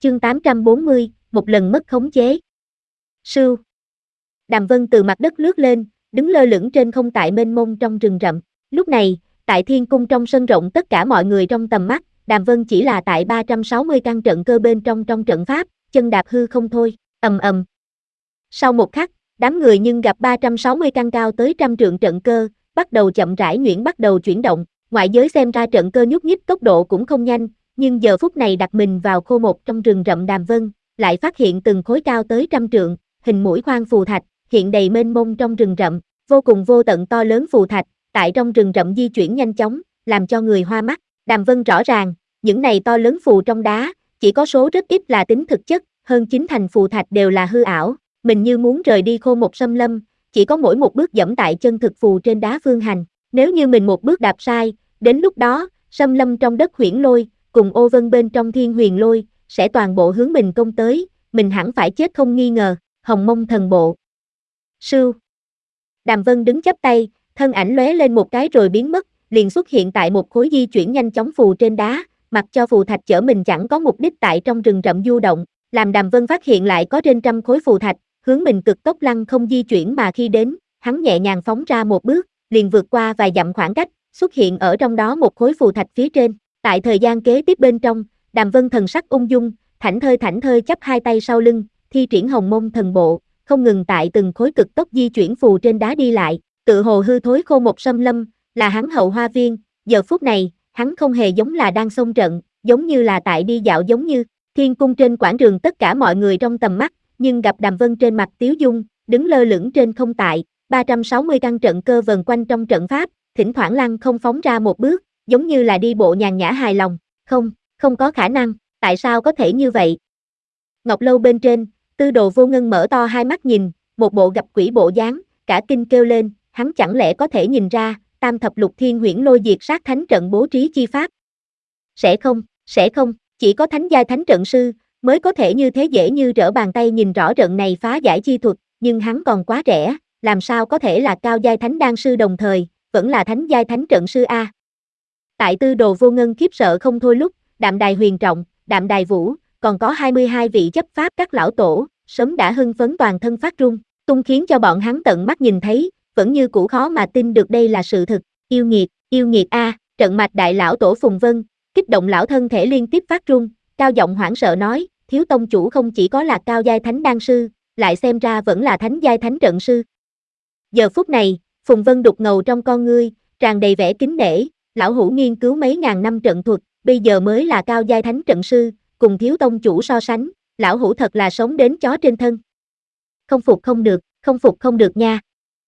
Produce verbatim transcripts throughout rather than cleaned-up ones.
Chương tám trăm bốn mươi, một lần mất khống chế. Sưu. Đàm Vân từ mặt đất lướt lên, đứng lơ lửng trên không tại mênh mông trong rừng rậm. Lúc này, tại thiên cung trong sân rộng tất cả mọi người trong tầm mắt, Đàm Vân chỉ là tại ba trăm sáu mươi căn trận cơ bên trong trong trận pháp, chân đạp hư không thôi, ầm ầm. Sau một khắc, đám người nhưng gặp ba trăm sáu mươi căn cao tới trăm trượng trận cơ, bắt đầu chậm rãi nhuyễn bắt đầu chuyển động. Ngoại giới xem ra trận cơ nhúc nhích tốc độ cũng không nhanh, nhưng giờ phút này đặt mình vào khô một trong rừng rậm Đàm Vân, lại phát hiện từng khối cao tới trăm trượng, hình mũi khoan phù thạch, hiện đầy mênh mông trong rừng rậm, vô cùng vô tận to lớn phù thạch, tại trong rừng rậm di chuyển nhanh chóng, làm cho người hoa mắt. Đàm Vân rõ ràng, những này to lớn phù trong đá, chỉ có số rất ít là tính thực chất, hơn chín thành phù thạch đều là hư ảo. Mình như muốn rời đi khô một xâm lâm, chỉ có mỗi một bước dẫm tại chân thực phù trên đá phương hành. Nếu như mình một bước đạp sai, đến lúc đó, xâm lâm trong đất huyễn lôi, cùng ô vân bên trong thiên huyền lôi, sẽ toàn bộ hướng mình công tới, mình hẳn phải chết không nghi ngờ. Hồng Mông thần bộ. Sưu. Đàm Vân đứng chắp tay, thân ảnh lóe lên một cái rồi biến mất, liền xuất hiện tại một khối di chuyển nhanh chóng phù trên đá, mặc cho phù thạch chở mình chẳng có mục đích tại trong rừng rậm du động, làm Đàm Vân phát hiện lại có trên trăm khối phù thạch, hướng mình cực tốc lăng không di chuyển mà khi đến, hắn nhẹ nhàng phóng ra một bước, liền vượt qua vài dặm khoảng cách, xuất hiện ở trong đó một khối phù thạch phía trên. Tại thời gian kế tiếp bên trong, Đàm Vân thần sắc ung dung, thảnh thơi thảnh thơi chắp hai tay sau lưng, thi triển Hồng Mông thần bộ, không ngừng tại từng khối cực tốc di chuyển phù trên đá đi lại, tự hồ hư thối khô một xâm lâm, là hắn hậu hoa viên. Giờ phút này, hắn không hề giống là đang xông trận, giống như là tại đi dạo giống như thiên cung trên quảng trường tất cả mọi người trong tầm mắt, nhưng gặp Đàm Vân trên mặt tiếu dung, đứng lơ lửng trên không tại, ba trăm sáu mươi căn trận cơ vần quanh trong trận pháp, thỉnh thoảng lăng không phóng ra một bước, giống như là đi bộ nhàn nhã hài lòng. Không, không có khả năng, tại sao có thể như vậy? Ngọc lâu bên trên, Tư Đồ Vô Ngân mở to hai mắt nhìn, một bộ gặp quỷ bộ dáng, cả kinh kêu lên, hắn chẳng lẽ có thể nhìn ra, tam thập lục thiên huyễn lôi diệt sát thánh trận bố trí chi pháp? Sẽ không, sẽ không, chỉ có thánh giai thánh trận sư, mới có thể như thế dễ như trở bàn tay nhìn rõ trận này phá giải chi thuật, nhưng hắn còn quá trẻ, làm sao có thể là cao giai thánh đan sư đồng thời, vẫn là thánh giai thánh trận sư a. Tại Tư Đồ Vô Ngân khiếp sợ không thôi lúc, Đạm Đài Huyền Trọng, Đạm Đài Vũ, còn có hai mươi hai vị chấp pháp các lão tổ, sớm đã hưng phấn toàn thân phát run, tung khiến cho bọn hắn tận mắt nhìn thấy, vẫn như cũ khó mà tin được đây là sự thực. Yêu nghiệt, yêu nghiệt a, à, trận mạch đại lão tổ Phùng Vân, kích động lão thân thể liên tiếp phát run, cao giọng hoảng sợ nói, thiếu tông chủ không chỉ có là cao giai thánh đan sư, lại xem ra vẫn là thánh giai thánh trận sư. Giờ phút này, Phùng Vân đục ngầu trong con ngươi, tràn đầy vẻ kính nể, lão hủ nghiên cứu mấy ngàn năm trận thuật, bây giờ mới là cao giai thánh trận sư, cùng thiếu tông chủ so sánh, lão hủ thật là sống đến chó trên thân. Không phục không được, không phục không được nha.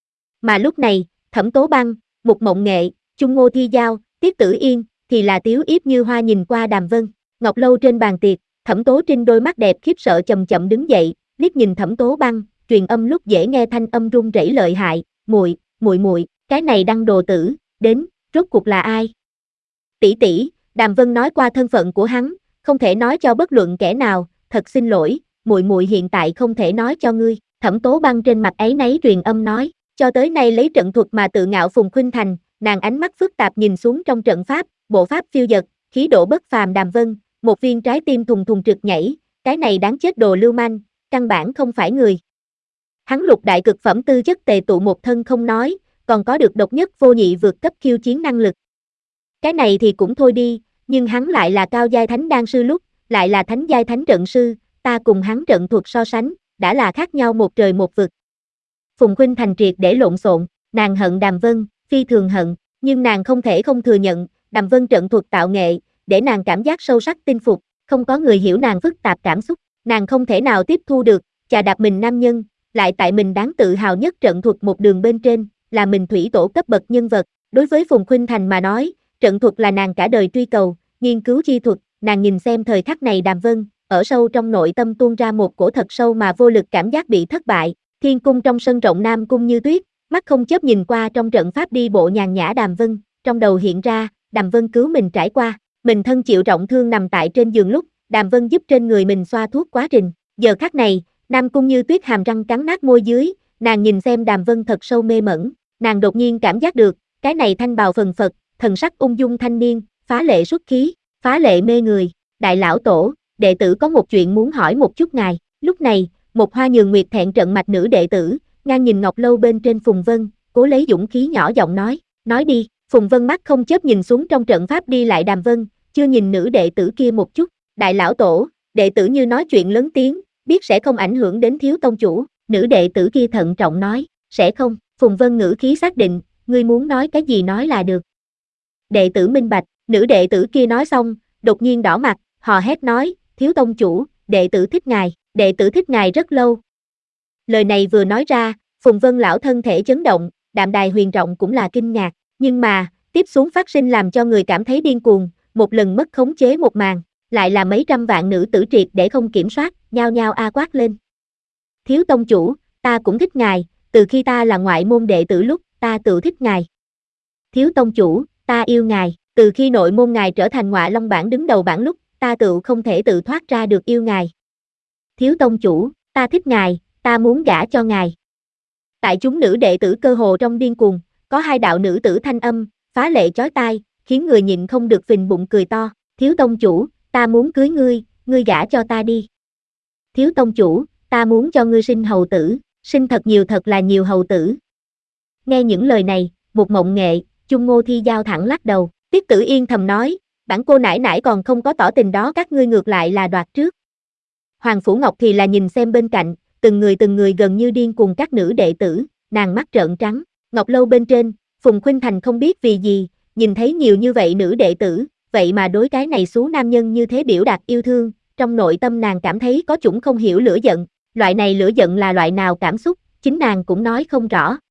Mà lúc này, Thẩm Tố Băng, Mục Mộng Nghệ, Chung Ngô Thi Giao, Tiết Tử Yên, thì là tiếu yếp như hoa nhìn qua Đàm Vân. Ngọc lâu trên bàn tiệc, Thẩm Tố Trinh đôi mắt đẹp khiếp sợ chậm chậm đứng dậy, liếc nhìn Thẩm Tố Băng, truyền âm lúc dễ nghe thanh âm run rẩy lợi hại, muội, muội muội, cái này đăng đồ tử, đến, rốt cuộc là ai? Tỷ tỷ, Đàm Vân nói qua thân phận của hắn, không thể nói cho bất luận kẻ nào, thật xin lỗi, muội muội hiện tại không thể nói cho ngươi. Thẩm Tố Băng trên mặt áy náy truyền âm nói, cho tới nay lấy trận thuật mà tự ngạo Phùng Khuynh Thành, nàng ánh mắt phức tạp nhìn xuống trong trận pháp, bộ pháp phiêu dật, khí độ bất phàm. Đàm Vân, một viên trái tim thùng thùng trực nhảy, cái này đáng chết đồ lưu manh, căn bản không phải người. Hắn lục đại cực phẩm tư chất tề tụ một thân không nói, còn có được độc nhất vô nhị vượt cấp khiêu chiến năng lực. Cái này thì cũng thôi đi, nhưng hắn lại là cao giai thánh đan sư lúc, lại là thánh giai thánh trận sư, ta cùng hắn trận thuật so sánh, đã là khác nhau một trời một vực. Phùng Khuynh Thành triệt để lộn xộn, nàng hận Đàm Vân, phi thường hận, nhưng nàng không thể không thừa nhận, Đàm Vân trận thuật tạo nghệ, để nàng cảm giác sâu sắc tin phục, không có người hiểu nàng phức tạp cảm xúc, nàng không thể nào tiếp thu được, chà đạp mình nam nhân, lại tại mình đáng tự hào nhất trận thuật một đường bên trên, là mình thủy tổ cấp bậc nhân vật. Đối với Phùng Khuynh Thành mà nói, trận thuật là nàng cả đời truy cầu, nghiên cứu chi thuật, nàng nhìn xem thời khắc này Đàm Vân, ở sâu trong nội tâm tuôn ra một cổ thật sâu mà vô lực cảm giác bị thất bại. Thiên cung trong sân rộng Nam cung Như Tuyết, mắt không chớp nhìn qua trong trận pháp đi bộ nhàn nhã Đàm Vân, trong đầu hiện ra, Đàm Vân cứu mình trải qua, mình thân chịu trọng thương nằm tại trên giường lúc, Đàm Vân giúp trên người mình xoa thuốc quá trình. Giờ khắc này, Nam cung Như Tuyết hàm răng cắn nát môi dưới, nàng nhìn xem Đàm Vân thật sâu mê mẩn, nàng đột nhiên cảm giác được, cái này thanh bào phần phật, thần sắc ung dung thanh niên, phá lệ xuất khí, phá lệ mê người. Đại lão tổ, đệ tử có một chuyện muốn hỏi một chút ngài. Lúc này, một Hoa Nhường Nguyệt thẹn trận mạch nữ đệ tử, ngang nhìn ngọc lâu bên trên Phùng Vân, cố lấy dũng khí nhỏ giọng nói, nói đi. Phùng Vân mắt không chớp nhìn xuống trong trận pháp đi lại Đàm Vân, chưa nhìn nữ đệ tử kia một chút. Đại lão tổ, đệ tử như nói chuyện lớn tiếng, biết sẽ không ảnh hưởng đến thiếu tông chủ. Nữ đệ tử kia thận trọng nói, sẽ không. Phùng Vân ngữ khí xác định, ngươi muốn nói cái gì nói là được. Đệ tử minh bạch. Nữ đệ tử kia nói xong, đột nhiên đỏ mặt, hò hét nói, thiếu tông chủ, đệ tử thích ngài, đệ tử thích ngài rất lâu. Lời này vừa nói ra, Phùng Vân lão thân thể chấn động, Đạm Đài Huyền Trọng cũng là kinh ngạc, nhưng mà, tiếp xuống phát sinh làm cho người cảm thấy điên cuồng, một lần mất khống chế một màn, lại là mấy trăm vạn nữ tử triệt để không kiểm soát, nhao nhao a quát lên. Thiếu tông chủ, ta cũng thích ngài, từ khi ta là ngoại môn đệ tử lúc, ta tự thích ngài. Thiếu tông chủ, ta yêu ngài, từ khi nội môn ngài trở thành Ngọa Long bảng đứng đầu bảng lúc, ta tự không thể tự thoát ra được yêu ngài. Thiếu tông chủ, ta thích ngài, ta muốn gả cho ngài. Tại chúng nữ đệ tử cơ hồ trong điên cuồng, có hai đạo nữ tử thanh âm, phá lệ chói tai, khiến người nhịn không được phình bụng cười to. Thiếu tông chủ, ta muốn cưới ngươi, ngươi gả cho ta đi. Thiếu tông chủ, ta muốn cho ngươi sinh hầu tử, sinh thật nhiều thật là nhiều hầu tử. Nghe những lời này, một mộng nghệ, Chung Ngô Thi Giao thẳng lắc đầu. Tiết Tử Yên thầm nói, bản cô nãi nãi còn không có tỏ tình đó, các ngươi ngược lại là đoạt trước. Hoàng Phủ Ngọc thì là nhìn xem bên cạnh, từng người từng người gần như điên cùng các nữ đệ tử, nàng mắt trợn trắng. Ngọc lâu bên trên, Phùng Khuynh Thành không biết vì gì, nhìn thấy nhiều như vậy nữ đệ tử, vậy mà đối cái này xú nam nhân như thế biểu đạt yêu thương, trong nội tâm nàng cảm thấy có chủng không hiểu lửa giận, loại này lửa giận là loại nào cảm xúc, chính nàng cũng nói không rõ.